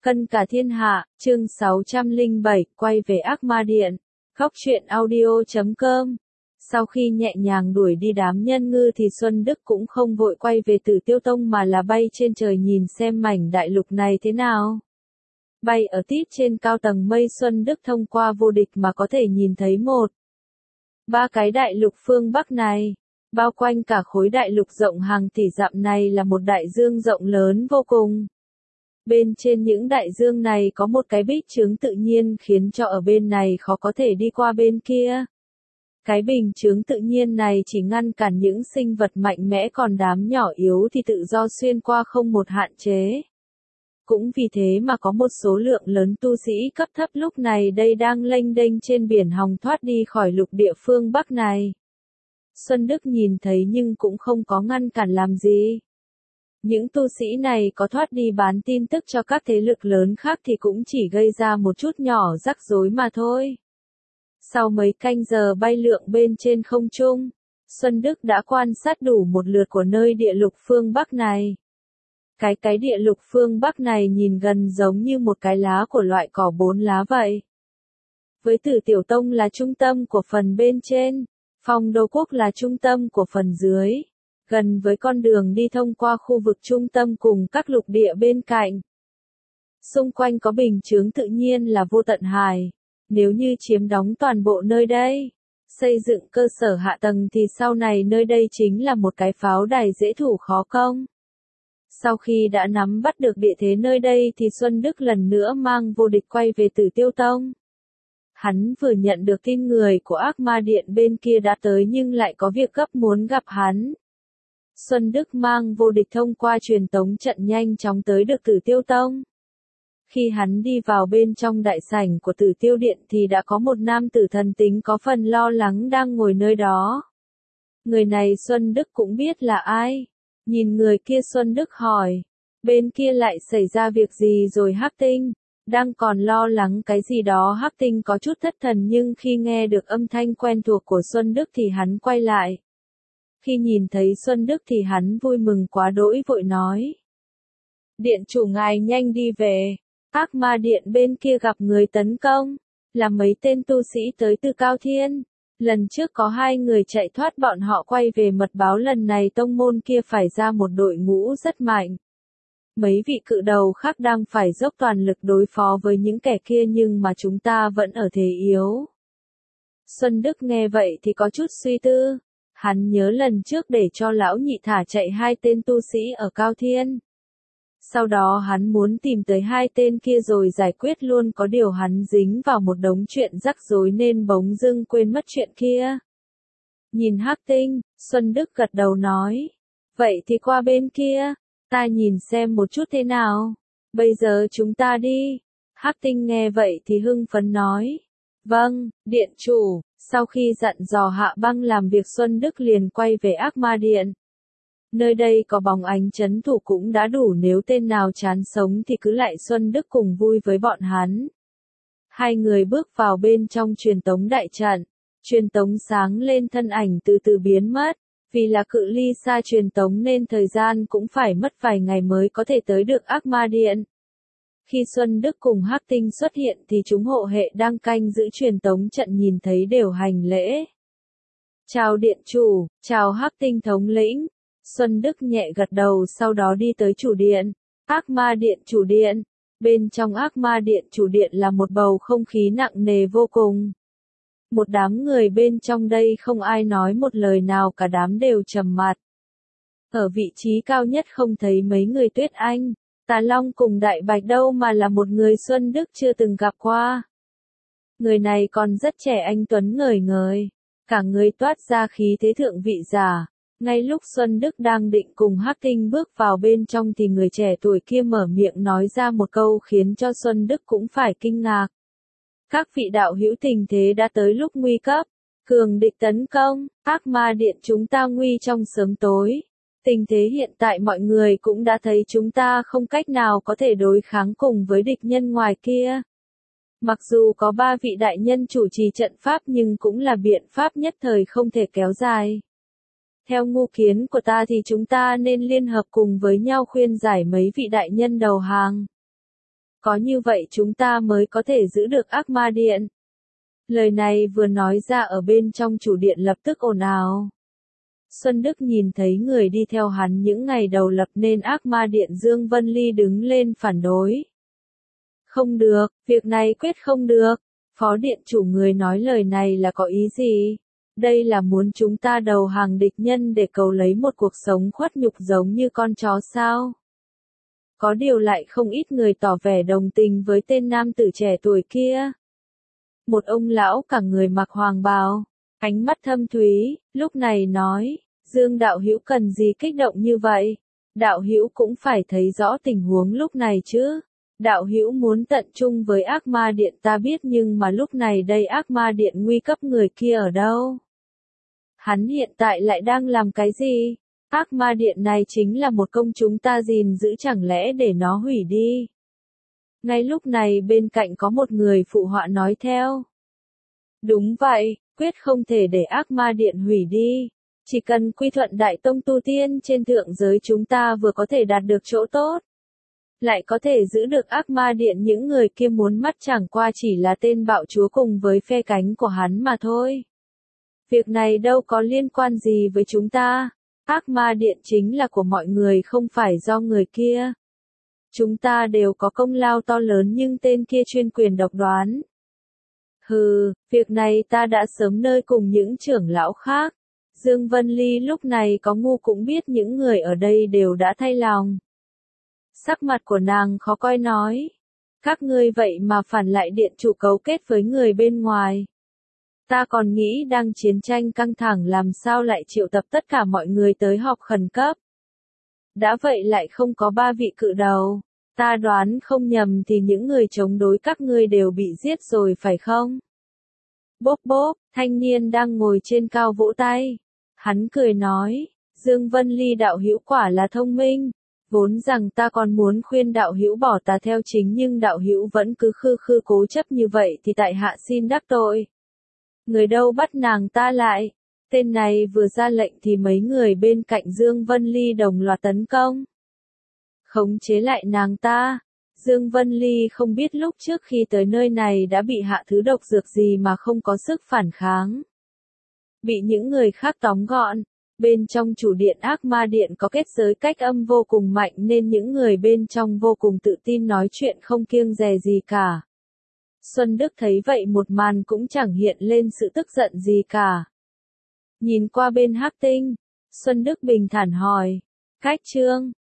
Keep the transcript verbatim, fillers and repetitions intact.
Cân cả thiên hạ, chương sáu trăm lẻ bảy, quay về Ác Ma Điện. Góc truyện audio chấm com. Sau khi nhẹ nhàng đuổi đi đám nhân ngư thì Xuân Đức cũng không vội quay về Tử Tiêu Tông mà là bay trên trời nhìn xem mảnh đại lục này thế nào. Bay ở tít trên cao tầng mây, Xuân Đức thông qua vô địch mà có thể nhìn thấy một, ba cái đại lục phương Bắc này. Bao quanh cả khối đại lục rộng hàng tỷ dặm này là một đại dương rộng lớn vô cùng. Bên trên những đại dương này có một cái bích chướng tự nhiên khiến cho ở bên này khó có thể đi qua bên kia. Cái bình chướng tự nhiên này chỉ ngăn cản những sinh vật mạnh mẽ, còn đám nhỏ yếu thì tự do xuyên qua không một hạn chế. Cũng vì thế mà có một số lượng lớn tu sĩ cấp thấp lúc này đây đang lênh đênh trên biển hòng thoát đi khỏi lục địa phương Bắc này. Xuân Đức nhìn thấy nhưng cũng không có ngăn cản làm gì. Những tu sĩ này có thoát đi bán tin tức cho các thế lực lớn khác thì cũng chỉ gây ra một chút nhỏ rắc rối mà thôi. Sau mấy canh giờ bay lượn bên trên không trung, Xuân Đức đã quan sát đủ một lượt của nơi địa lục phương Bắc này. Cái cái địa lục phương Bắc này nhìn gần giống như một cái lá của loại cỏ bốn lá vậy. Với Tử Tiểu Tông là trung tâm của phần bên trên, Phong Đô Quốc là trung tâm của phần dưới, gần với con đường đi thông qua khu vực trung tâm cùng các lục địa bên cạnh. Xung quanh có bình chướng tự nhiên là vô tận hải. Nếu như chiếm đóng toàn bộ nơi đây, xây dựng cơ sở hạ tầng thì sau này nơi đây chính là một cái pháo đài dễ thủ khó công. Sau khi đã nắm bắt được địa thế nơi đây thì Xuân Đức lần nữa mang vô địch quay về Tử Tiêu Tông. Hắn vừa nhận được tin người của Ác Ma Điện bên kia đã tới nhưng lại có việc gấp muốn gặp hắn. Xuân Đức mang vô địch thông qua truyền tống trận nhanh chóng tới được Tử Tiêu Tông. Khi hắn đi vào bên trong đại sảnh của Tử Tiêu Điện thì đã có một nam tử thần tính có phần lo lắng đang ngồi nơi đó. Người này Xuân Đức cũng biết là ai. Nhìn người kia Xuân Đức hỏi, bên kia lại xảy ra việc gì rồi Hắc Tinh? Đang còn lo lắng cái gì đó, Hắc Tinh có chút thất thần nhưng khi nghe được âm thanh quen thuộc của Xuân Đức thì hắn quay lại. Khi nhìn thấy Xuân Đức thì hắn vui mừng quá đỗi vội nói. Điện chủ ngài nhanh đi về. Ác Ma Điện bên kia gặp người tấn công, là mấy tên tu sĩ tới từ Cao Thiên. Lần trước có hai người chạy thoát, bọn họ quay về mật báo lần này tông môn kia phải ra một đội ngũ rất mạnh. Mấy vị cự đầu khác đang phải dốc toàn lực đối phó với những kẻ kia nhưng mà chúng ta vẫn ở thế yếu. Xuân Đức nghe vậy thì có chút suy tư. Hắn nhớ lần trước để cho lão nhị thả chạy hai tên tu sĩ ở Cao Thiên. Sau đó hắn muốn tìm tới hai tên kia rồi giải quyết luôn, có điều hắn dính vào một đống chuyện rắc rối nên bỗng dưng quên mất chuyện kia. Nhìn Hắc Tinh, Xuân Đức gật đầu nói. Vậy thì qua bên kia, ta nhìn xem một chút thế nào. Bây giờ chúng ta đi. Hắc Tinh nghe vậy thì hưng phấn nói. Vâng, điện chủ. Sau khi dặn dò Hạ Băng làm việc, Xuân Đức liền quay về Ác Ma Điện. Nơi đây có bóng ánh trấn thủ cũng đã đủ, nếu tên nào chán sống thì cứ lại Xuân Đức cùng vui với bọn hắn. Hai người bước vào bên trong truyền tống đại trận. Truyền tống sáng lên, thân ảnh từ từ biến mất. Vì là cự ly xa truyền tống nên thời gian cũng phải mất vài ngày mới có thể tới được Ác Ma Điện. Khi Xuân Đức cùng Hắc Tinh xuất hiện thì chúng hộ hệ đang canh giữ truyền tống trận nhìn thấy đều hành lễ. Chào điện chủ, chào Hắc Tinh thống lĩnh. Xuân Đức nhẹ gật đầu, sau đó đi tới chủ điện. Ác Ma Điện chủ điện. Bên trong Ác Ma Điện chủ điện là một bầu không khí nặng nề vô cùng. Một đám người bên trong đây không ai nói một lời nào, cả đám đều trầm mặt. Ở vị trí cao nhất không thấy mấy người Tuyết Anh, Tà Long cùng Đại Bạch đâu mà là một người Xuân Đức chưa từng gặp qua. Người này còn rất trẻ, anh tuấn ngời ngời, cả người toát ra khí thế thượng vị giả. Ngay lúc Xuân Đức đang định cùng Hắc Tinh bước vào bên trong thì người trẻ tuổi kia mở miệng nói ra một câu khiến cho Xuân Đức cũng phải kinh ngạc. Các vị đạo hữu, tình thế đã tới lúc nguy cấp, cường địch tấn công, Ác Ma Điện chúng ta nguy trong sớm tối. Tình thế hiện tại mọi người cũng đã thấy, chúng ta không cách nào có thể đối kháng cùng với địch nhân ngoài kia. Mặc dù có ba vị đại nhân chủ trì trận pháp nhưng cũng là biện pháp nhất thời không thể kéo dài. Theo ngu kiến của ta thì chúng ta nên liên hợp cùng với nhau khuyên giải mấy vị đại nhân đầu hàng. Có như vậy chúng ta mới có thể giữ được ác ma điện. Lời này vừa nói ra ở bên trong chủ điện lập tức ồn ào. Xuân Đức nhìn thấy người đi theo hắn những ngày đầu lập nên ác ma điện Dương Vân Ly đứng lên phản đối. Không được, việc này quyết không được. Phó điện chủ người nói lời này là có ý gì? Đây là muốn chúng ta đầu hàng địch nhân để cầu lấy một cuộc sống khuất nhục giống như con chó sao? Có điều lại không ít người tỏ vẻ đồng tình với tên nam tử trẻ tuổi kia. Một ông lão cả người mặc hoàng bào, ánh mắt thâm thúy, lúc này nói, Dương đạo hữu cần gì kích động như vậy? Đạo hữu cũng phải thấy rõ tình huống lúc này chứ. Đạo hữu muốn tận chung với ác ma điện ta biết nhưng mà lúc này đây ác ma điện nguy cấp người kia ở đâu? Hắn hiện tại lại đang làm cái gì? Ác ma điện này chính là một công chúng ta gìn giữ chẳng lẽ để nó hủy đi? Ngay lúc này bên cạnh có một người phụ họa nói theo. Đúng vậy, quyết không thể để ác ma điện hủy đi. Chỉ cần quy thuận đại tông tu tiên trên thượng giới chúng ta vừa có thể đạt được chỗ tốt. Lại có thể giữ được ác ma điện những người kia muốn mắt chẳng qua chỉ là tên bạo chúa cùng với phe cánh của hắn mà thôi. Việc này đâu có liên quan gì với chúng ta. Ác ma điện chính là của mọi người không phải do người kia. Chúng ta đều có công lao to lớn nhưng tên kia chuyên quyền độc đoán. Hừ, việc này ta đã sớm nơi cùng những trưởng lão khác. Dương Vân Ly lúc này có ngu cũng biết những người ở đây đều đã thay lòng. Sắc mặt của nàng khó coi nói. Các ngươi vậy mà phản lại điện chủ cấu kết với người bên ngoài. Ta còn nghĩ đang chiến tranh căng thẳng làm sao lại triệu tập tất cả mọi người tới họp khẩn cấp. Đã vậy lại không có ba vị cự đầu. Ta đoán không nhầm thì những người chống đối các ngươi đều bị giết rồi phải không? Bốp bốp, thanh niên đang ngồi trên cao vỗ tay. Hắn cười nói, Dương Vân Ly đạo hữu quả là thông minh. Vốn rằng ta còn muốn khuyên đạo hữu bỏ ta theo chính nhưng đạo hữu vẫn cứ khư khư cố chấp như vậy thì tại hạ xin đắc tội. Người đâu bắt nàng ta lại? Tên này vừa ra lệnh thì mấy người bên cạnh Dương Vân Ly đồng loạt tấn công. Khống chế lại nàng ta. Dương Vân Ly không biết lúc trước khi tới nơi này đã bị hạ thứ độc dược gì mà không có sức phản kháng. Bị những người khác tóm gọn. Bên trong chủ điện ác ma điện có kết giới cách âm vô cùng mạnh nên những người bên trong vô cùng tự tin nói chuyện không kiêng dè gì cả. Xuân Đức thấy vậy một màn cũng chẳng hiện lên sự tức giận gì cả. Nhìn qua bên Hắc Tinh, Xuân Đức bình thản hỏi, Cách Trương,